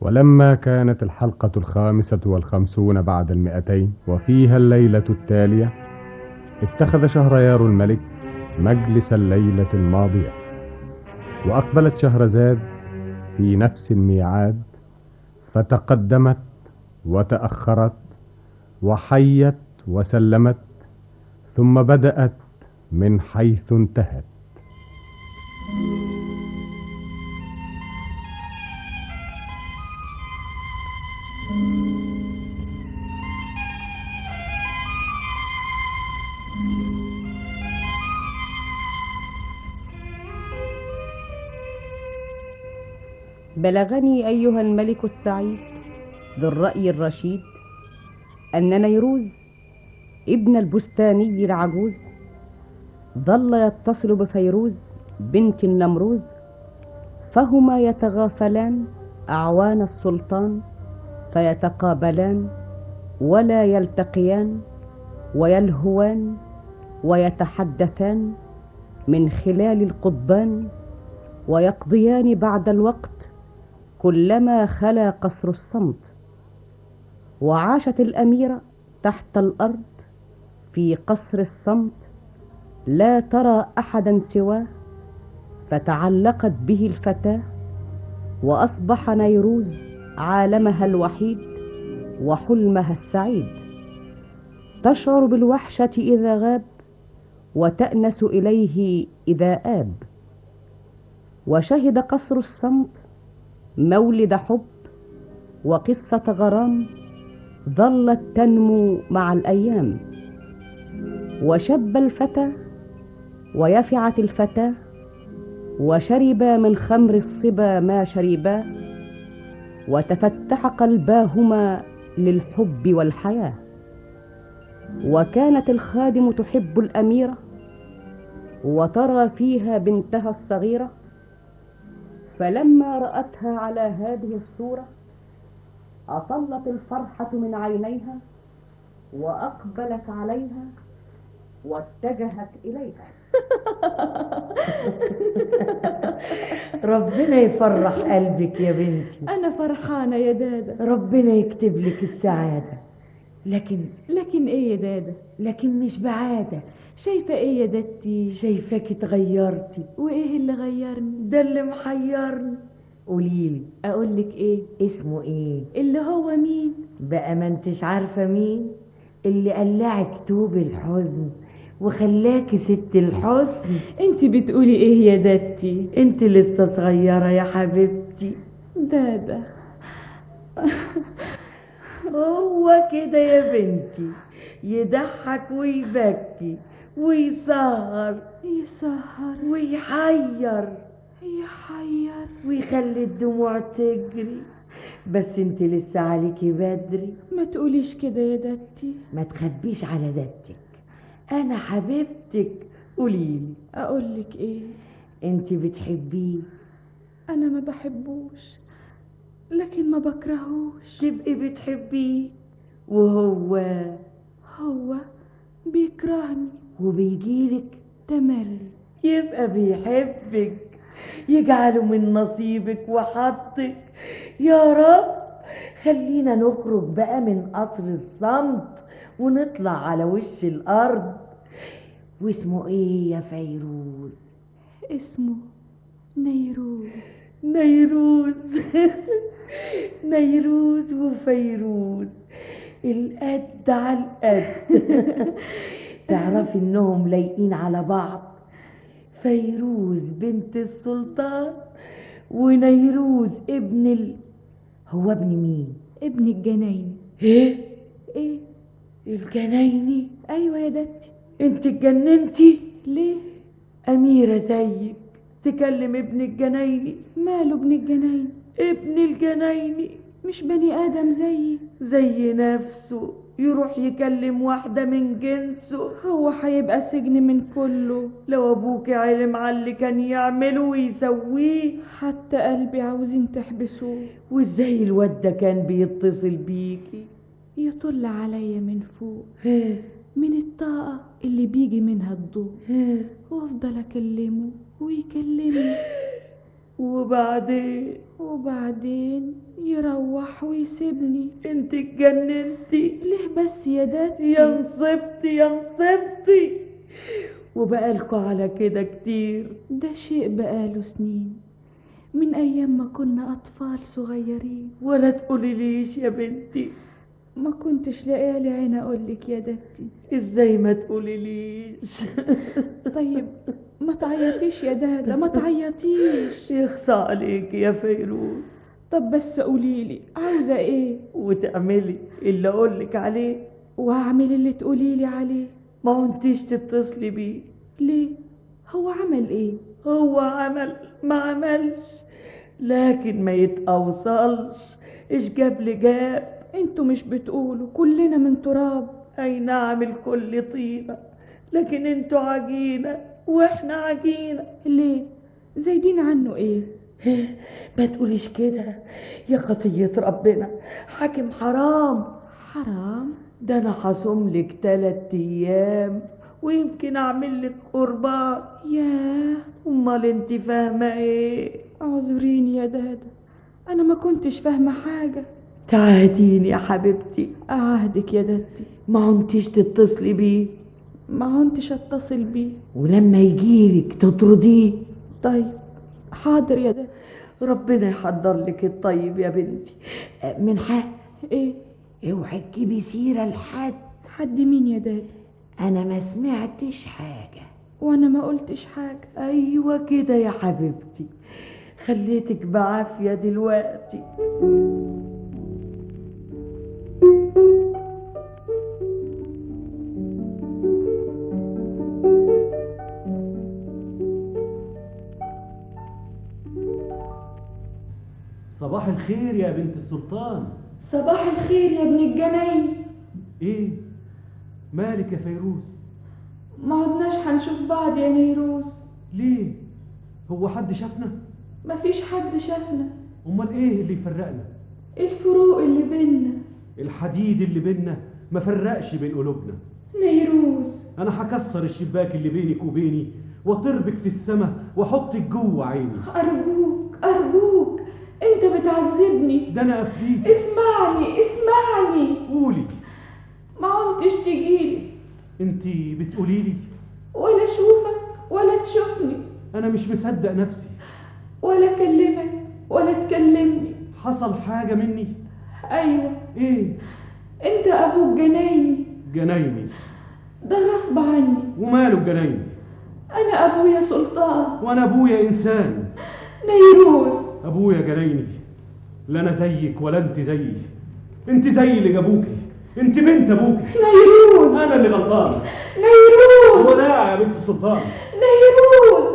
ولما كانت الحلقة 55 بعد 200 وفيها الليلة التالية، اتخذ شهريار الملك مجلس الليلة الماضية، وأقبلت شهرزاد في نفس الميعاد، فتقدمت وتأخرت وحيت وسلمت، ثم بدأت من حيث انتهت. بلغني أيها الملك السعيد ذو الرأي الرشيد أن نيروز ابن البستاني العجوز ظل يتصل بفيروز بنت النمروز، فهما يتغافلان أعوان السلطان، فيتقابلان ولا يلتقيان، ويلهوان ويتحدثان من خلال القضبان، ويقضيان بعد الوقت كلما خلا قصر الصمت. وعاشت الأميرة تحت الأرض في قصر الصمت، لا ترى أحدا سواه، فتعلقت به الفتاة، وأصبح نيروز عالمها الوحيد وحلمها السعيد. تشعر بالوحشة إذا غاب، وتأنس إليه إذا آب. وشهد قصر الصمت مولد حب وقصة غرام ظلت تنمو مع الأيام. وشب الفتى ويفعت الفتاة، وشربا من خمر الصبا ما شربا، وتفتح قلباهما للحب والحياة. وكانت الخادم تحب الأميرة، وترى فيها بنتها الصغيرة، فلما رأتها على هذه الصورة أطلت الفرحة من عينيها، وأقبلت عليها واتجهت إليها. ربنا يفرح قلبك يا بنتي. أنا فرحانة يا دادة. ربنا يكتب لك السعادة. لكن إيه يا دادة؟ لكن مش بعادة. شايفة إيه يا دادتي؟ شايفاك اتغيرتي. وإيه اللي غيرني؟ ده اللي محيرني. قوليلي. أقولك إيه؟ اسمه إيه؟ اللي هو مين؟ بقى ما انتش عارفة مين؟ اللي قلعك توب الحزن وخلاكي ست الحسن. انت بتقولي ايه يا دادتي؟ انت لسه صغيرة يا حبيبتي. دادة. هو كده يا بنتي، يضحك ويبكي ويسهر ويحير ويخلي الدموع تجري. بس انت لسه عليكي بدري. ما تقوليش كده يا دادتي. ما تخبيش على دادتك، انا حبيبتك. قوليلي. اقولك ايه؟ انت بتحبيه؟ انا ما بحبوش، لكن ما بكرهوش. تبقي بتحبيه وهو بيكرهني وبيجيلك تملي. يبقى بيحبك، يجعله من نصيبك وحطك. يا رب خلينا نخرج بقى من قصر الصمت ونطلع على وش الأرض. واسمه ايه يا فيروز؟ اسمه نيروز. نيروز وفيروز القد على القد. تعرفي انهم لايقين على بعض. فيروز بنت السلطان ونيروز هو ابن مين؟ ابن الجنايني. ايه الجنايني؟ ايوه يا دتي. انت اتجننتي ليه؟ اميرة زيك تكلم ابن الجنايني؟ ماله ابن الجنايني؟ ابن الجنايني مش بني ادم زي نفسه، يروح يكلم واحدة من جنسه. هو هيبقى سجن من كله. لو ابوك علم على اللي كان يعمله ويسويه. حتى قلبي عاوزين تحبسوه. وازاي الواد ده كان بيتصل بيكي؟ يطل عليا من فوق، من الطاقة اللي بيجي منها الضوء، وافضل اكلمه ويكلمني. وبعدين يروح ويسيبني. انت اتجننتي ليه بس يا دادتي؟ يا نصبتي وبقالكوا على كده كتير. ده شيء بقاله سنين، من ايام ما كنا اطفال صغيرين. ولا تقوليليش يا بنتي. ما كنتش لاقيه لي عين اقولك يا دادتي. ازاي ما تقوليليش؟ طيب ما تعيطيش يا دادا، ما تعيطيش. يخصى عليك يا فيروز. طب بس قوليلي عاوزه ايه وتعملي اللي اقولك عليه. واعمل اللي تقوليلي عليه. ما انتيش تتصلي بيه. ليه؟ هو عمل ايه؟ هو ما عملش، لكن ما يتأوصلش. ايش جاب لي جاب. انتوا مش بتقولوا كلنا من تراب؟ اي نعم، الكل طيبة، لكن انتوا عجينة واحنا عجينة. ليه؟ زايدين عنه ايه؟ ما تقوليش كده، يا خطية ربنا، حاكم حرام. حرام؟ ده انا هصوملك 3 ايام ويمكن اعمل لك قربان. ياه، امال انت فاهمه ايه؟ اعذريني يا دادا، انا ما كنتش فاهمه حاجه. تعهديني يا حبيبتي. اعهدك يا دادتي. ما انتيش تتصلي بيه. ما كنتش اتصل بيه. ولما يجيلك تطرديه. طيب حاضر يا دادتي. ربنا يحضر لك الطيب يا بنتي. من حق ايه؟ اوعي تجيبي سيره لحد. حد مين يا دادي؟ انا ما سمعتش حاجه. وانا ما قلتش حاجه. ايوه كده يا حبيبتي، خليتك بعافيه دلوقتي. صباح الخير يا بنت السلطان. صباح الخير يا ابن الجناين. ايه مالك يا فيروز؟ ما عدناش هنشوف بعض يا نيروز. ليه؟ هو حد شافنا؟ مفيش حد شافنا. امال ايه اللي يفرقنا؟ الفروق اللي بينا. الحديد اللي بينا ما فرقش بين قلوبنا. نيروز، انا هكسر الشباك اللي بينك وبيني واطربك في السما واحطك جوه عيني. ارجوك ارجوك، انت بتعذبني. ده انا افديك. اسمعني. قولي. ما كنتش تجيلي. انتي بتقولي لي ولا اشوفك ولا تشوفني. انا مش مصدق نفسي. ولا اكلمك ولا تكلمني. حصل حاجه مني؟ ايوه. ايه؟ انت ابوك جنايني. جنايني؟ ده غصب عني. وماله الجنايني؟ انا ابويا سلطان. وانا ابويا انسان. نيروز، ابويا جنايني. لا انا زيك ولا انت زيي. انت زي اللي جابوكي، انت بنت ابوكي. نيروز، انا اللي غلطان. نيروز، وداع يا بنت السلطان. نيروز.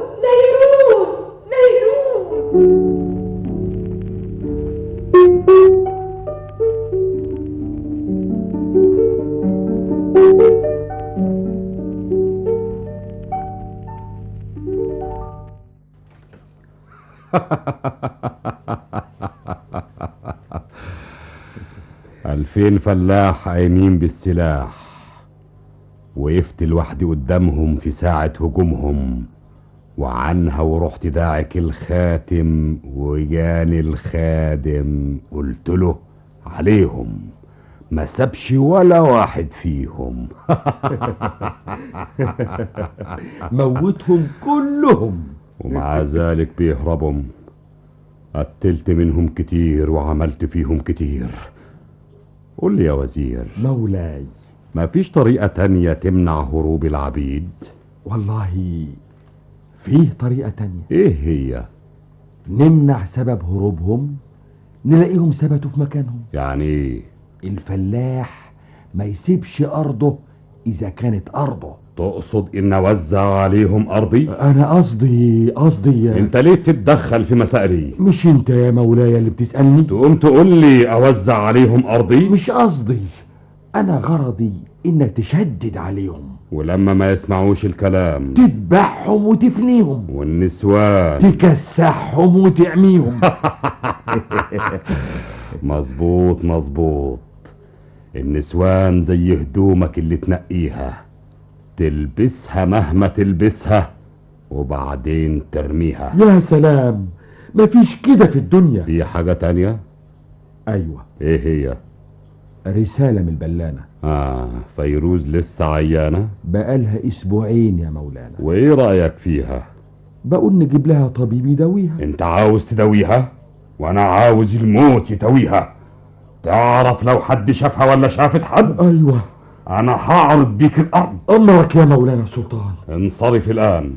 ألفين فلاح قايمين بالسلاح، وقفت لوحدي قدامهم في ساعة هجومهم، وعنها ورحت داعك الخاتم وجاني الخادم قلت له عليهم ما سابش ولا واحد فيهم. موتهم كلهم. ومع ذلك بيهربوا. قتلت منهم كتير وعملت فيهم كتير. قول لي يا وزير مولاي، ما فيش طريقة تانية تمنع هروب العبيد؟ والله فيه طريقة تانية. ايه هي؟ نمنع سبب هروبهم، نلاقيهم ثبتوا في مكانهم. يعني ايه؟ الفلاح ما يسيبش أرضه إذا كانت أرضه. تقصد ان اوزع عليهم ارضي؟ أنا قصدي انت ليه تتدخل في مسائلي؟ مش انت يا مولاي اللي بتسألني؟ تقوم تقول لي اوزع عليهم ارضي؟ مش قصدي، أنا غرضي إنك تشدد عليهم، ولما ما يسمعوش الكلام تذبحهم وتفنيهم، والنسوان تكسحهم وتعميهم. مظبوط. النسوان زي هدومك اللي تنقيها، تلبسها مهما تلبسها وبعدين ترميها. يا سلام، مفيش كده في الدنيا. في حاجة تانية؟ ايوه. ايه هي؟ رسالة من البلانة. فيروز لسه عيانة؟ بقالها اسبوعين يا مولانا. وايه رأيك فيها؟ بقول نجيب لها طبيب يداويها. انت عاوز تداويها وانا عاوز الموت يداويها. تعرف لو حد شافها ولا شافت حد؟ ايوه. انا هعرض بيك الارض. امرك يا مولانا السلطان. انصرف الان.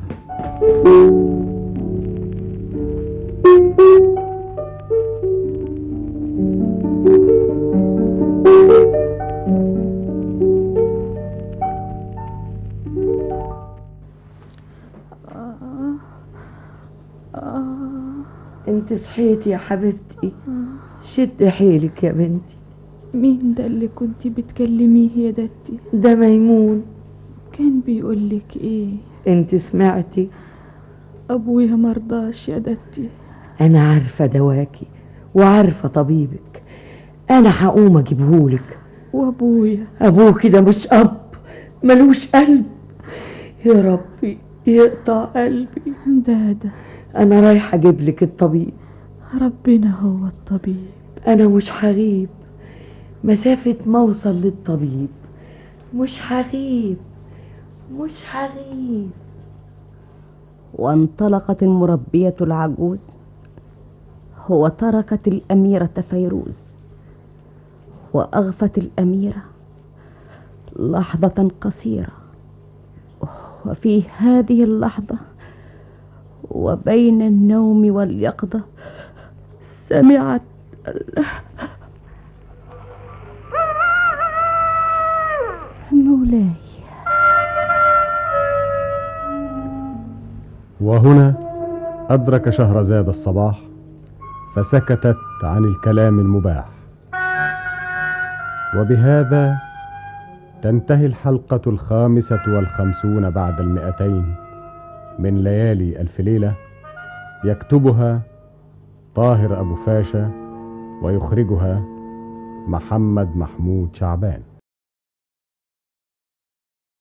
انت صحيتي يا حبيبتي؟ شد حيلك يا بنتي. مين ده اللي كنت بتكلميه يا دتي؟ ده ميمون. كان بيقولك ايه؟ انت سمعتي؟ ابويا مرضاش يا دتي. انا عارفه دواكي وعارفه طبيبك. انا هقوم اجيبهولك. وابويا؟ ابوكي ده مش اب، ملوش قلب. يا ربي يقطع قلبي. دادا انا رايحه اجيب لك الطبيب. ربنا هو الطبيب. انا مش هغيب مسافه ما اوصل للطبيب. مش هغيب. وانطلقت المربية العجوز وتركت الأميرة فيروز. وأغفت الأميرة لحظة قصيرة، وفي هذه اللحظة وبين النوم واليقظة سمعت مولاي. وهنا أدرك شهرزاد الصباح فسكتت عن الكلام المباح. وبهذا تنتهي الحلقة 55 بعد 200 من ليالي ألف ليلة. يكتبها طاهر أبو فاشا ويخرجها محمد محمود شعبان.